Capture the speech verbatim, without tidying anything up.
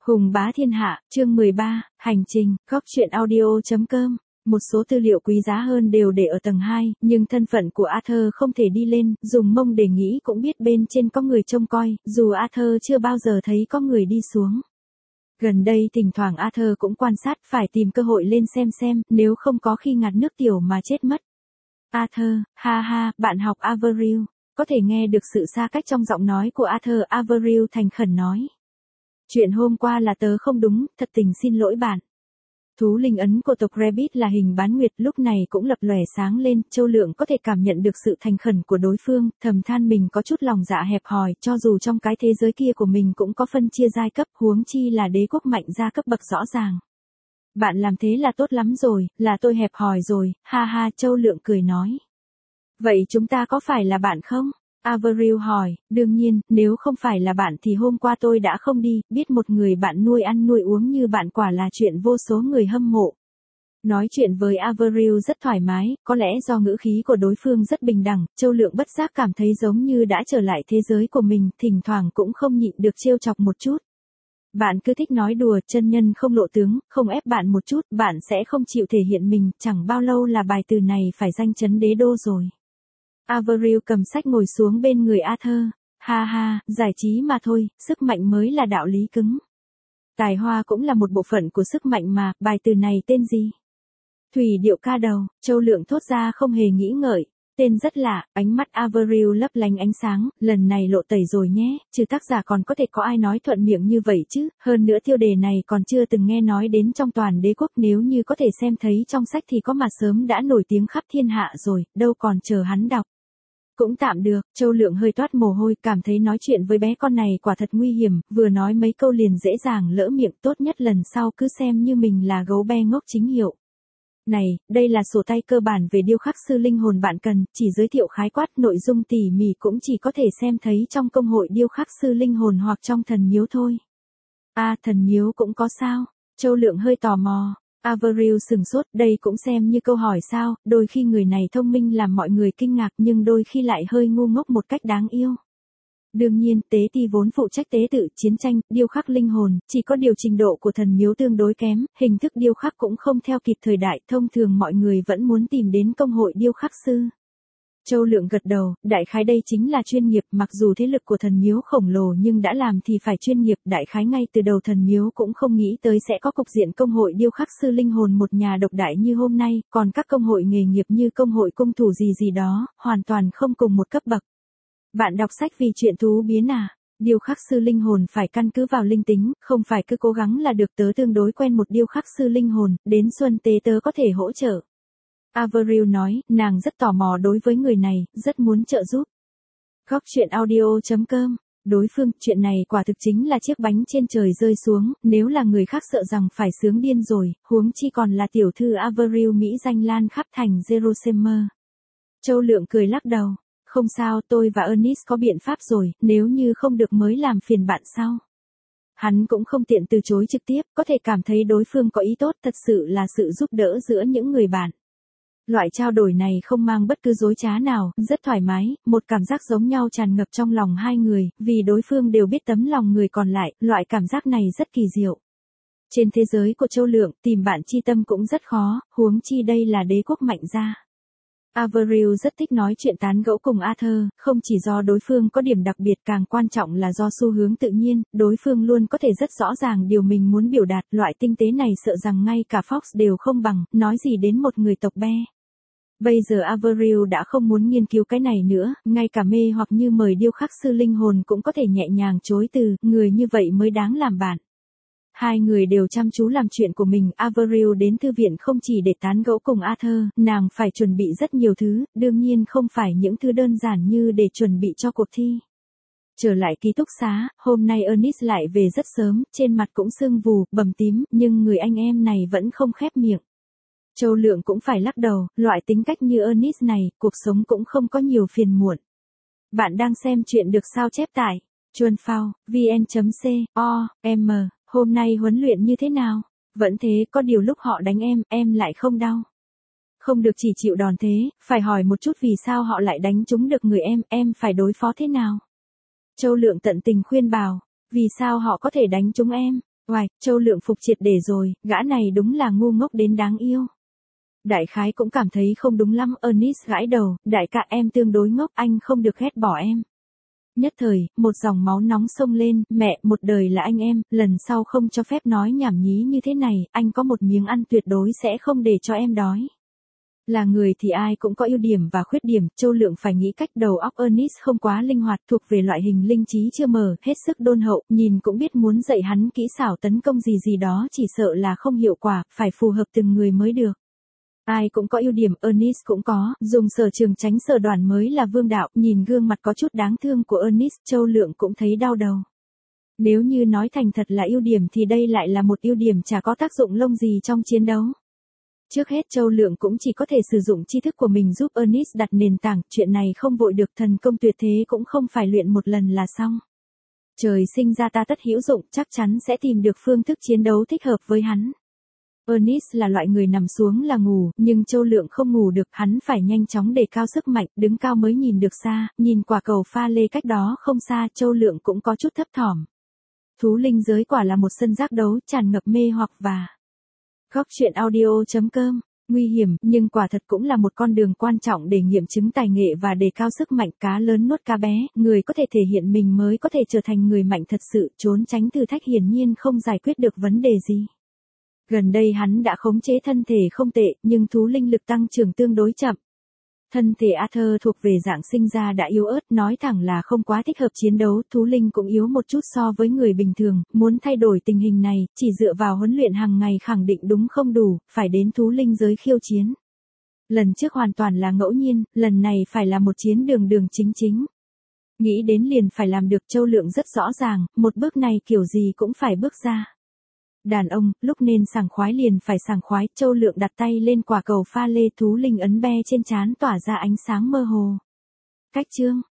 Hùng bá thiên hạ, chương mười ba, hành trình, góc truyện audio chấm com. Một số tư liệu quý giá hơn đều để ở tầng hai, nhưng thân phận của Arthur không thể đi lên, dùng mông để nghĩ cũng biết bên trên có người trông coi, dù Arthur chưa bao giờ thấy có người đi xuống. Gần đây thỉnh thoảng Arthur cũng quan sát, phải tìm cơ hội lên xem xem, nếu không có khi ngạt nước tiểu mà chết mất. Arthur, ha ha, bạn học Averill. Có thể nghe được sự xa cách trong giọng nói của Arthur. Averill thành khẩn nói. Chuyện hôm qua là tớ không đúng, thật tình xin lỗi bạn. Thú linh ấn của tộc Rabbit là hình bán nguyệt, lúc này cũng lập lòe sáng lên, Châu Lượng có thể cảm nhận được sự thành khẩn của đối phương, thầm than mình có chút lòng dạ hẹp hòi, cho dù trong cái thế giới kia của mình cũng có phân chia giai cấp, huống chi là đế quốc mạnh ra cấp bậc rõ ràng. Bạn làm thế là tốt lắm rồi, là tôi hẹp hòi rồi, ha ha, Châu Lượng cười nói. Vậy chúng ta có phải là bạn không? Averill hỏi, đương nhiên, nếu không phải là bạn thì hôm qua tôi đã không đi, biết một người bạn nuôi ăn nuôi uống như bạn quả là chuyện vô số người hâm mộ. Nói chuyện với Averill rất thoải mái, có lẽ do ngữ khí của đối phương rất bình đẳng, Châu Lượng bất giác cảm thấy giống như đã trở lại thế giới của mình, thỉnh thoảng cũng không nhịn được trêu chọc một chút. Bạn cứ thích nói đùa, chân nhân không lộ tướng, không ép bạn một chút, bạn sẽ không chịu thể hiện mình, chẳng bao lâu là bài từ này phải danh chấn đế đô rồi. Averill cầm sách ngồi xuống bên người Arthur. Ha ha, giải trí mà thôi, sức mạnh mới là đạo lý cứng. Tài hoa cũng là một bộ phận của sức mạnh mà, bài từ này tên gì? Thủy điệu ca đầu, Châu Lượng thốt ra không hề nghĩ ngợi. Tên rất lạ, ánh mắt Averill lấp lánh ánh sáng, lần này lộ tẩy rồi nhé, trừ tác giả còn có thể có ai nói thuận miệng như vậy chứ, hơn nữa tiêu đề này còn chưa từng nghe nói đến trong toàn đế quốc, nếu như có thể xem thấy trong sách thì có mà sớm đã nổi tiếng khắp thiên hạ rồi, đâu còn chờ hắn đọc. Cũng tạm được, Châu Lượng hơi toát mồ hôi, cảm thấy nói chuyện với bé con này quả thật nguy hiểm, vừa nói mấy câu liền dễ dàng lỡ miệng, tốt nhất lần sau cứ xem như mình là gấu be ngốc chính hiệu. Này, đây là sổ tay cơ bản về điêu khắc sư linh hồn bạn cần, chỉ giới thiệu khái quát, nội dung tỉ mỉ cũng chỉ có thể xem thấy trong công hội điêu khắc sư linh hồn hoặc trong thần miếu thôi. À, thần miếu cũng có sao? Châu Lượng hơi tò mò. Averill sừng sốt, đây cũng xem như câu hỏi sao, đôi khi người này thông minh làm mọi người kinh ngạc nhưng đôi khi lại hơi ngu ngốc một cách đáng yêu. Đương nhiên, tế ti vốn phụ trách tế tự, chiến tranh, điêu khắc linh hồn, chỉ có điều trình độ của thần miếu tương đối kém, hình thức điêu khắc cũng không theo kịp thời đại, thông thường mọi người vẫn muốn tìm đến công hội điêu khắc sư. Châu Lượng gật đầu, đại khái đây chính là chuyên nghiệp, mặc dù thế lực của thần miếu khổng lồ nhưng đã làm thì phải chuyên nghiệp, đại khái ngay từ đầu thần miếu cũng không nghĩ tới sẽ có cục diện công hội điêu khắc sư linh hồn một nhà độc đại như hôm nay, còn các công hội nghề nghiệp như công hội cung thủ gì gì đó, hoàn toàn không cùng một cấp bậc. Bạn đọc sách vì chuyện thú biến à? Điêu khắc sư linh hồn phải căn cứ vào linh tính, không phải cứ cố gắng là được, tớ tương đối quen một điêu khắc sư linh hồn, đến xuân tế tớ có thể hỗ trợ. Averill nói, nàng rất tò mò đối với người này, rất muốn trợ giúp. Góc truyện audio chấm com. Đối phương, chuyện này quả thực chính là chiếc bánh trên trời rơi xuống, nếu là người khác sợ rằng phải sướng điên rồi, huống chi còn là tiểu thư Averill Mỹ danh lan khắp thành Jerusalem. Châu Lượng cười lắc đầu, không sao, tôi và Ernest có biện pháp rồi, nếu như không được mới làm phiền bạn sau. Hắn cũng không tiện từ chối trực tiếp, có thể cảm thấy đối phương có ý tốt, thật sự là sự giúp đỡ giữa những người bạn. Loại trao đổi này không mang bất cứ dối trá nào, rất thoải mái, một cảm giác giống nhau tràn ngập trong lòng hai người, vì đối phương đều biết tấm lòng người còn lại, loại cảm giác này rất kỳ diệu. Trên thế giới của Châu Lượng, tìm bạn chi tâm cũng rất khó, huống chi đây là đế quốc mạnh ra. Averill rất thích nói chuyện tán gẫu cùng Arthur, không chỉ do đối phương có điểm đặc biệt, càng quan trọng là do xu hướng tự nhiên, đối phương luôn có thể rất rõ ràng điều mình muốn biểu đạt, loại tinh tế này sợ rằng ngay cả Fox đều không bằng, nói gì đến một người tộc be. Bây giờ Averill đã không muốn nghiên cứu cái này nữa, ngay cả mê hoặc như mời điêu khắc sư linh hồn cũng có thể nhẹ nhàng chối từ, người như vậy mới đáng làm bạn. Hai người đều chăm chú làm chuyện của mình, Averill đến thư viện không chỉ để tán gẫu cùng Arthur, nàng phải chuẩn bị rất nhiều thứ, đương nhiên không phải những thứ đơn giản như để chuẩn bị cho cuộc thi. Trở lại ký túc xá, hôm nay Ernest lại về rất sớm, trên mặt cũng sưng vù, bầm tím, nhưng người anh em này vẫn không khép miệng. Châu Lượng cũng phải lắc đầu, loại tính cách như Ernest này, cuộc sống cũng không có nhiều phiền muộn. Bạn đang xem chuyện được sao chép tại chuan phao vn chấm com. Hôm nay huấn luyện như thế nào? Vẫn thế, có điều lúc họ đánh em, em lại không đau. Không được chỉ chịu đòn thế, phải hỏi một chút vì sao họ lại đánh trúng được người em, em phải đối phó thế nào? Châu Lượng tận tình khuyên bảo, vì sao họ có thể đánh trúng em? Oài, Châu Lượng phục triệt để rồi, gã này đúng là ngu ngốc đến đáng yêu. Đại khái cũng cảm thấy không đúng lắm, Ernest gãi đầu, đại ca em tương đối ngốc, anh không được ghét bỏ em. Nhất thời, một dòng máu nóng sông lên, mẹ, một đời là anh em, lần sau không cho phép nói nhảm nhí như thế này, anh có một miếng ăn tuyệt đối sẽ không để cho em đói. Là người thì ai cũng có ưu điểm và khuyết điểm, Châu Lượng phải nghĩ cách, đầu óc Ernest không quá linh hoạt, thuộc về loại hình linh trí chưa mở, hết sức đôn hậu, nhìn cũng biết muốn dạy hắn kỹ xảo tấn công gì gì đó chỉ sợ là không hiệu quả, phải phù hợp từng người mới được. Ai cũng có ưu điểm, Ernest cũng có, dùng sở trường tránh sở đoản mới là vương đạo, nhìn gương mặt có chút đáng thương của Ernest, Châu Lượng cũng thấy đau đầu. Nếu như nói thành thật là ưu điểm thì đây lại là một ưu điểm chả có tác dụng lông gì trong chiến đấu. Trước hết Châu Lượng cũng chỉ có thể sử dụng tri thức của mình giúp Ernest đặt nền tảng, chuyện này không vội được, thần công tuyệt thế cũng không phải luyện một lần là xong. Trời sinh ra ta tất hữu dụng, chắc chắn sẽ tìm được phương thức chiến đấu thích hợp với hắn. Ernest là loại người nằm xuống là ngủ, nhưng Châu Lượng không ngủ được, hắn phải nhanh chóng đề cao sức mạnh, đứng cao mới nhìn được xa, nhìn quả cầu pha lê cách đó không xa, Châu Lượng cũng có chút thấp thỏm. Thú linh giới quả là một sân giác đấu tràn ngập mê hoặc và Góc truyện audio chấm com, nguy hiểm, nhưng quả thật cũng là một con đường quan trọng để nghiệm chứng tài nghệ và đề cao sức mạnh, cá lớn nuốt cá bé, người có thể thể hiện mình mới có thể trở thành người mạnh thật sự, trốn tránh thử thách hiển nhiên không giải quyết được vấn đề gì. Gần đây hắn đã khống chế thân thể không tệ, nhưng thú linh lực tăng trưởng tương đối chậm. Thân thể Arthur thuộc về dạng sinh ra đã yếu ớt, nói thẳng là không quá thích hợp chiến đấu, thú linh cũng yếu một chút so với người bình thường, muốn thay đổi tình hình này, chỉ dựa vào huấn luyện hàng ngày khẳng định đúng không đủ, phải đến thú linh giới khiêu chiến. Lần trước hoàn toàn là ngẫu nhiên, lần này phải là một chiến đường đường chính chính. Nghĩ đến liền phải làm được, Châu Lượng rất rõ ràng, một bước này kiểu gì cũng phải bước ra. Đàn ông, lúc nên sảng khoái liền phải sảng khoái, Châu Lượng đặt tay lên quả cầu pha lê, thú linh ấn be trên trán tỏa ra ánh sáng mơ hồ. Cách chương